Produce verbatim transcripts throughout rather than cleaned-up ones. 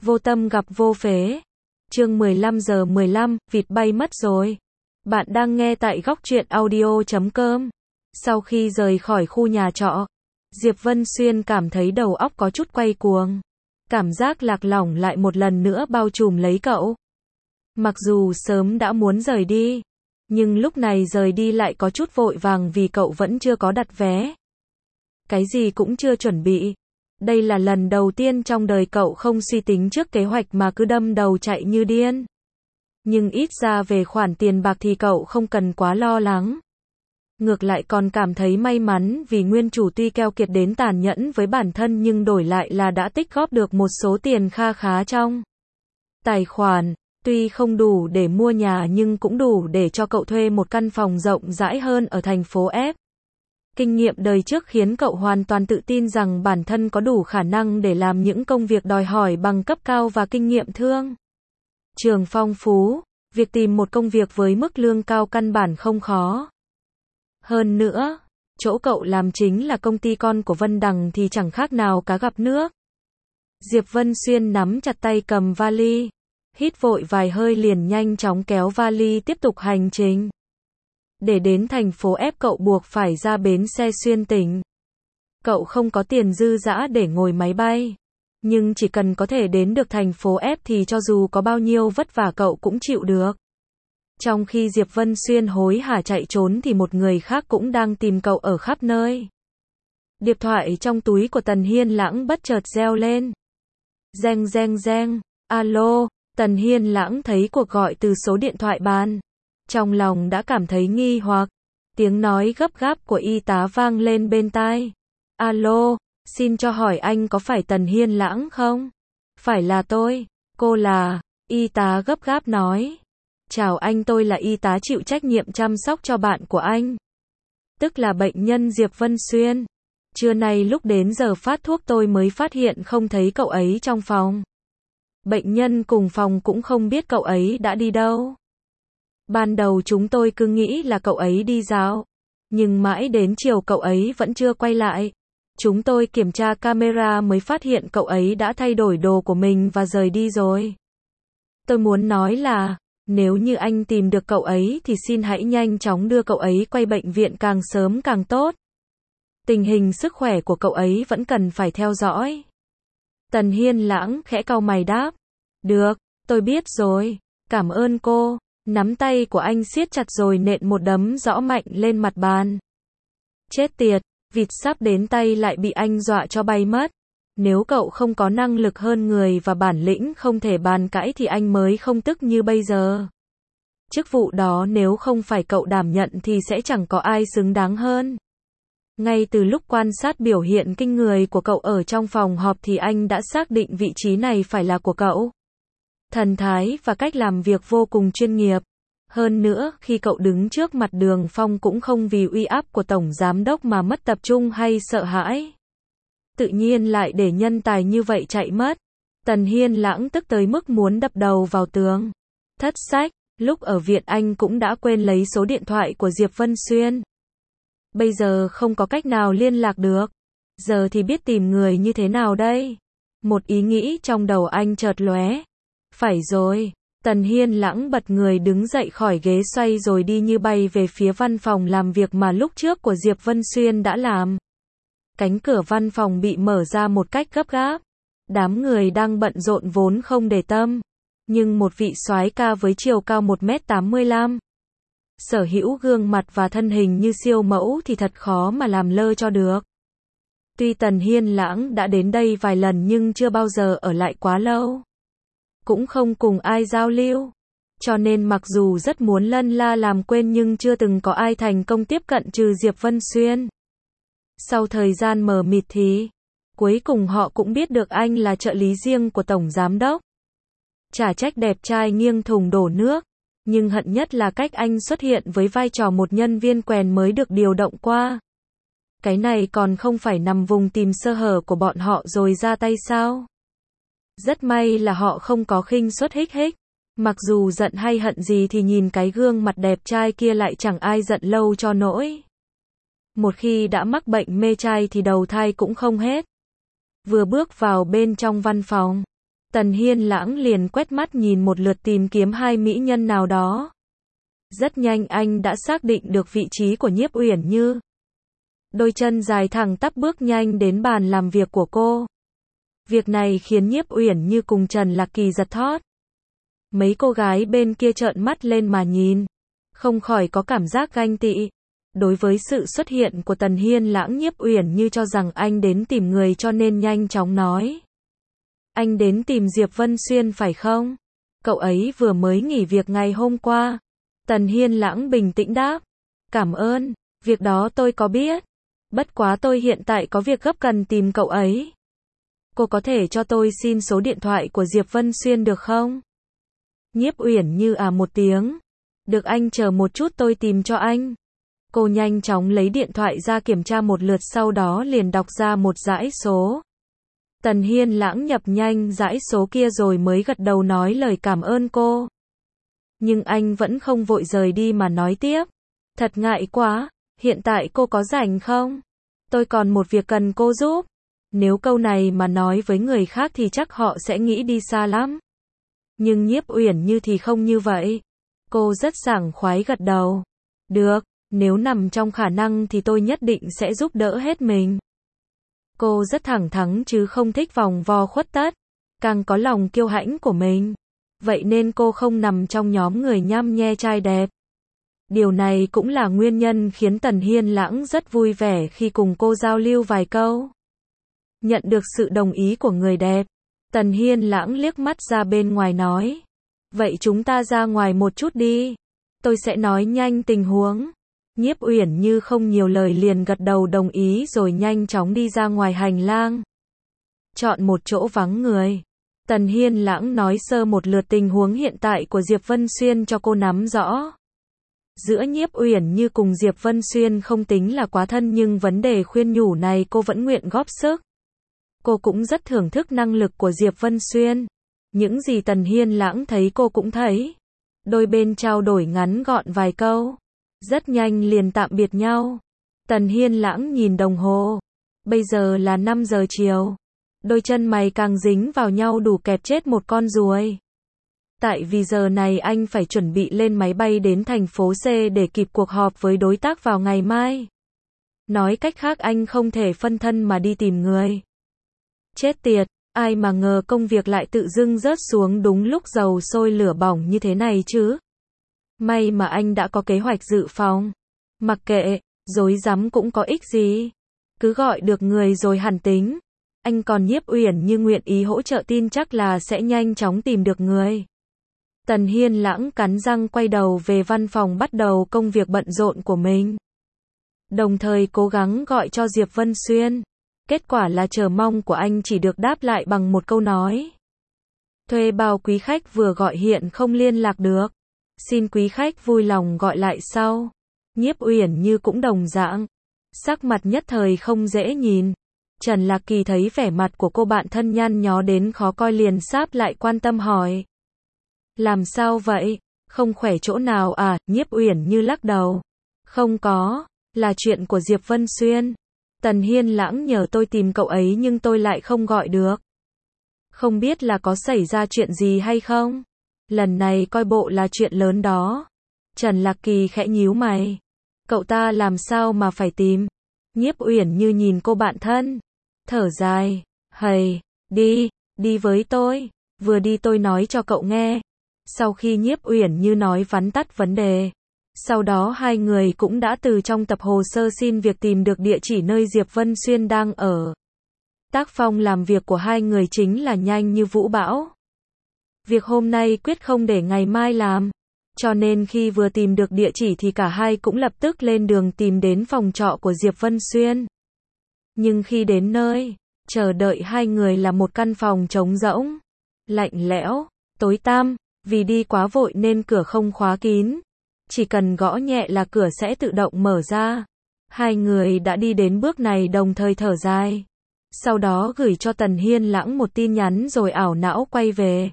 Vô tâm gặp vô phế. Chương mười lăm giờ mười lăm, vịt bay mất rồi. Bạn đang nghe tại góc truyện audio chấm com. Sau khi rời khỏi khu nhà trọ, Diệp Vân Xuyên cảm thấy đầu óc có chút quay cuồng. Cảm giác lạc lõng lại một lần nữa bao trùm lấy cậu. Mặc dù sớm đã muốn rời đi, nhưng lúc này rời đi lại có chút vội vàng vì cậu vẫn chưa có đặt vé. Cái gì cũng chưa chuẩn bị. Đây là lần đầu tiên trong đời cậu không suy tính trước kế hoạch mà cứ đâm đầu chạy như điên. Nhưng ít ra về khoản tiền bạc thì cậu không cần quá lo lắng. Ngược lại còn cảm thấy may mắn vì nguyên chủ tuy keo kiệt đến tàn nhẫn với bản thân nhưng đổi lại là đã tích góp được một số tiền kha khá trong tài khoản. Tuy không đủ để mua nhà nhưng cũng đủ để cho cậu thuê một căn phòng rộng rãi hơn ở thành phố F. Kinh nghiệm đời trước khiến cậu hoàn toàn tự tin rằng bản thân có đủ khả năng để làm những công việc đòi hỏi bằng cấp cao và kinh nghiệm thương trường phong phú. Việc tìm một công việc với mức lương cao căn bản không khó. Hơn nữa, chỗ cậu làm chính là công ty con của Vân Đằng thì chẳng khác nào cá gặp nước. Diệp Vân Xuyên nắm chặt tay cầm vali, hít vội vài hơi liền nhanh chóng kéo vali tiếp tục hành trình. Để đến thành phố F cậu buộc phải ra bến xe xuyên tỉnh. Cậu không có tiền dư dã để ngồi máy bay. Nhưng chỉ cần có thể đến được thành phố F thì cho dù có bao nhiêu vất vả cậu cũng chịu được. Trong khi Diệp Vân Xuyên hối hả chạy trốn thì một người khác cũng đang tìm cậu ở khắp nơi. Điện thoại trong túi của Tần Hiên Lãng bất chợt reo lên. Reng reng reng, alo, Tần Hiên Lãng thấy cuộc gọi từ số điện thoại bàn. Trong lòng đã cảm thấy nghi hoặc. Tiếng nói gấp gáp của y tá vang lên bên tai. Alo, xin cho hỏi anh có phải Tần Hiên Lãng không? Phải là tôi. Cô là, y tá gấp gáp nói. Chào anh, tôi là y tá chịu trách nhiệm chăm sóc cho bạn của anh. Tức là bệnh nhân Diệp Vân Xuyên. Trưa nay lúc đến giờ phát thuốc tôi mới phát hiện không thấy cậu ấy trong phòng. Bệnh nhân cùng phòng cũng không biết cậu ấy đã đi đâu. Ban đầu chúng tôi cứ nghĩ là cậu ấy đi dạo. Nhưng mãi đến chiều cậu ấy vẫn chưa quay lại. Chúng tôi kiểm tra camera mới phát hiện cậu ấy đã thay đổi đồ của mình và rời đi rồi. Tôi muốn nói là, nếu như anh tìm được cậu ấy thì xin hãy nhanh chóng đưa cậu ấy quay bệnh viện càng sớm càng tốt. Tình hình sức khỏe của cậu ấy vẫn cần phải theo dõi. Tần Hiên Lãng khẽ cau mày đáp. Được, tôi biết rồi. Cảm ơn cô. Nắm tay của anh siết chặt rồi nện một đấm rõ mạnh lên mặt bàn. Chết tiệt, vịt sắp đến tay lại bị anh dọa cho bay mất. Nếu cậu không có năng lực hơn người và bản lĩnh không thể bàn cãi thì anh mới không tức như bây giờ. Chức vụ đó nếu không phải cậu đảm nhận thì sẽ chẳng có ai xứng đáng hơn. Ngay từ lúc quan sát biểu hiện kinh người của cậu ở trong phòng họp thì anh đã xác định vị trí này phải là của cậu. Thần thái và cách làm việc vô cùng chuyên nghiệp. Hơn nữa, khi cậu đứng trước mặt Đường Phong cũng không vì uy áp của tổng giám đốc mà mất tập trung hay sợ hãi. Tự nhiên lại để nhân tài như vậy chạy mất. Tần Hiên Lãng tức tới mức muốn đập đầu vào tường. Thất sách, lúc ở viện anh cũng đã quên lấy số điện thoại của Diệp Vân Xuyên. Bây giờ không có cách nào liên lạc được. Giờ thì biết tìm người như thế nào đây? Một ý nghĩ trong đầu anh chợt lóe. Phải rồi, Tần Hiên Lãng bật người đứng dậy khỏi ghế xoay rồi đi như bay về phía văn phòng làm việc mà lúc trước của Diệp Vân Xuyên đã làm. Cánh cửa văn phòng bị mở ra một cách gấp gáp. Đám người đang bận rộn vốn không để tâm. Nhưng một vị soái ca với chiều cao một mét tám mươi lăm. Sở hữu gương mặt và thân hình như siêu mẫu thì thật khó mà làm lơ cho được. Tuy Tần Hiên Lãng đã đến đây vài lần nhưng chưa bao giờ ở lại quá lâu. Cũng không cùng ai giao lưu. Cho nên mặc dù rất muốn lân la làm quên nhưng chưa từng có ai thành công tiếp cận trừ Diệp Vân Xuyên. Sau thời gian mờ mịt thì, cuối cùng họ cũng biết được anh là trợ lý riêng của tổng giám đốc. Chả trách đẹp trai nghiêng thùng đổ nước. Nhưng hận nhất là cách anh xuất hiện với vai trò một nhân viên quèn mới được điều động qua. Cái này còn không phải nằm vùng tìm sơ hở của bọn họ rồi ra tay sao? Rất may là họ không có khinh suất hích hích. Mặc dù giận hay hận gì thì nhìn cái gương mặt đẹp trai kia lại chẳng ai giận lâu cho nỗi. Một khi đã mắc bệnh mê trai thì đầu thai cũng không hết. Vừa bước vào bên trong văn phòng, Tần Hiên Lãng liền quét mắt nhìn một lượt tìm kiếm hai mỹ nhân nào đó. Rất nhanh anh đã xác định được vị trí của Nhiếp Uyển Như. Đôi chân dài thẳng tắp bước nhanh đến bàn làm việc của cô. Việc này khiến Nhiếp Uyển Như cùng Trần Lạc Kỳ giật thót. Mấy cô gái bên kia trợn mắt lên mà nhìn, không khỏi có cảm giác ganh tị. Đối với sự xuất hiện của Tần Hiên Lãng, Nhiếp Uyển Như cho rằng anh đến tìm người cho nên nhanh chóng nói. Anh đến tìm Diệp Vân Xuyên phải không? Cậu ấy vừa mới nghỉ việc ngày hôm qua. Tần Hiên Lãng bình tĩnh đáp. Cảm ơn, việc đó tôi có biết. Bất quá tôi hiện tại có việc gấp cần tìm cậu ấy. Cô có thể cho tôi xin số điện thoại của Diệp Vân Xuyên được không? Nhiếp Uyển Như à một tiếng. Được, anh chờ một chút tôi tìm cho anh. Cô nhanh chóng lấy điện thoại ra kiểm tra một lượt, sau đó liền đọc ra một dãy số. Tần Hiên Lãng nhập nhanh dãy số kia rồi mới gật đầu nói lời cảm ơn cô. Nhưng anh vẫn không vội rời đi mà nói tiếp. Thật ngại quá, hiện tại cô có rảnh không? Tôi còn một việc cần cô giúp. Nếu câu này mà nói với người khác thì chắc họ sẽ nghĩ đi xa lắm. Nhưng Nhiếp Uyển Như thì không như vậy. Cô rất sảng khoái gật đầu. Được, nếu nằm trong khả năng thì tôi nhất định sẽ giúp đỡ hết mình. Cô rất thẳng thắn chứ không thích vòng vo khuất tất, càng có lòng kiêu hãnh của mình. Vậy nên cô không nằm trong nhóm người nhăm nhe trai đẹp. Điều này cũng là nguyên nhân khiến Tần Hiên Lãng rất vui vẻ khi cùng cô giao lưu vài câu. Nhận được sự đồng ý của người đẹp, Tần Hiên Lãng liếc mắt ra bên ngoài nói. Vậy chúng ta ra ngoài một chút đi. Tôi sẽ nói nhanh tình huống. Nhiếp Uyển Như không nhiều lời liền gật đầu đồng ý rồi nhanh chóng đi ra ngoài hành lang. Chọn một chỗ vắng người. Tần Hiên Lãng nói sơ một lượt tình huống hiện tại của Diệp Vân Xuyên cho cô nắm rõ. Giữa Nhiếp Uyển Như cùng Diệp Vân Xuyên không tính là quá thân nhưng vấn đề khuyên nhủ này cô vẫn nguyện góp sức. Cô cũng rất thưởng thức năng lực của Diệp Vân Xuyên. Những gì Tần Hiên Lãng thấy cô cũng thấy. Đôi bên trao đổi ngắn gọn vài câu. Rất nhanh liền tạm biệt nhau. Tần Hiên Lãng nhìn đồng hồ. Bây giờ là năm giờ chiều. Đôi chân mày càng dính vào nhau đủ kẹp chết một con ruồi. Tại vì giờ này anh phải chuẩn bị lên máy bay đến thành phố C để kịp cuộc họp với đối tác vào ngày mai. Nói cách khác anh không thể phân thân mà đi tìm người. Chết tiệt, ai mà ngờ công việc lại tự dưng rớt xuống đúng lúc dầu sôi lửa bỏng như thế này chứ. May mà anh đã có kế hoạch dự phòng. Mặc kệ, rối rắm cũng có ích gì. Cứ gọi được người rồi hẳn tính. Anh còn Nhiếp Uyển Như nguyện ý hỗ trợ tin chắc là sẽ nhanh chóng tìm được người. Tần Hiên Lãng cắn răng quay đầu về văn phòng bắt đầu công việc bận rộn của mình. Đồng thời cố gắng gọi cho Diệp Vân Xuyên. Kết quả là chờ mong của anh chỉ được đáp lại bằng một câu nói. Thuê bao quý khách vừa gọi hiện không liên lạc được. Xin quý khách vui lòng gọi lại sau. Nhiếp Uyển Như cũng đồng dạng. Sắc mặt nhất thời không dễ nhìn. Trần Lạc Kỳ thấy vẻ mặt của cô bạn thân nhăn nhó đến khó coi liền sáp lại quan tâm hỏi. Làm sao vậy? Không khỏe chỗ nào à? Nhiếp Uyển Như lắc đầu. Không có, là chuyện của Diệp Vân Xuyên. Tần Hiên Lãng nhờ tôi tìm cậu ấy nhưng tôi lại không gọi được. Không biết là có xảy ra chuyện gì hay không? Lần này coi bộ là chuyện lớn đó. Trần Lạc Kỳ khẽ nhíu mày. Cậu ta làm sao mà phải tìm? Nhiếp Uyển Như nhìn cô bạn thân. Thở dài. Hầy, đi, đi với tôi. Vừa đi tôi nói cho cậu nghe. Sau khi Nhiếp Uyển Như nói vắn tắt vấn đề. Sau đó hai người cũng đã từ trong tập hồ sơ xin việc tìm được địa chỉ nơi Diệp Vân Xuyên đang ở. Tác phong làm việc của hai người chính là nhanh như vũ bão. Việc hôm nay quyết không để ngày mai làm. Cho nên khi vừa tìm được địa chỉ thì cả hai cũng lập tức lên đường tìm đến phòng trọ của Diệp Vân Xuyên. Nhưng khi đến nơi, chờ đợi hai người là một căn phòng trống rỗng, lạnh lẽo, tối tăm, vì đi quá vội nên cửa không khóa kín. Chỉ cần gõ nhẹ là cửa sẽ tự động mở ra. Hai người đã đi đến bước này đồng thời thở dài. Sau đó gửi cho Tần Hiên Lãng một tin nhắn rồi ảo não quay về.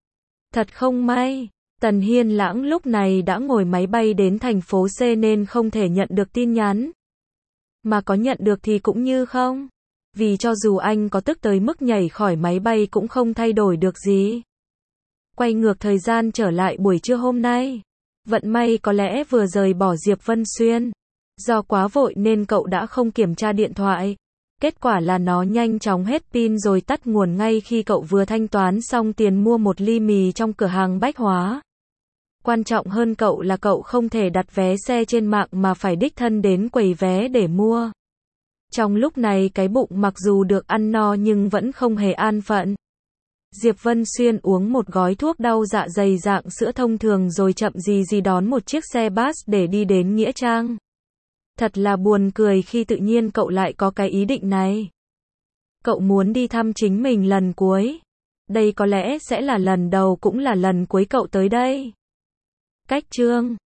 Thật không may, Tần Hiên Lãng lúc này đã ngồi máy bay đến thành phố C nên không thể nhận được tin nhắn. Mà có nhận được thì cũng như không. Vì cho dù anh có tức tới mức nhảy khỏi máy bay cũng không thay đổi được gì. Quay ngược thời gian trở lại buổi trưa hôm nay. Vận may có lẽ vừa rời bỏ Diệp Vân Xuyên. Do quá vội nên cậu đã không kiểm tra điện thoại. Kết quả là nó nhanh chóng hết pin rồi tắt nguồn ngay khi cậu vừa thanh toán xong tiền mua một ly mì trong cửa hàng bách hóa. Quan trọng hơn cậu là cậu không thể đặt vé xe trên mạng mà phải đích thân đến quầy vé để mua. Trong lúc này cái bụng mặc dù được ăn no nhưng vẫn không hề an phận. Diệp Vân Xuyên uống một gói thuốc đau dạ dày dạng sữa thông thường rồi chậm gì gì đón một chiếc xe bus để đi đến Nghĩa Trang. Thật là buồn cười khi tự nhiên cậu lại có cái ý định này. Cậu muốn đi thăm chính mình lần cuối. Đây có lẽ sẽ là lần đầu cũng là lần cuối cậu tới đây. Cách chương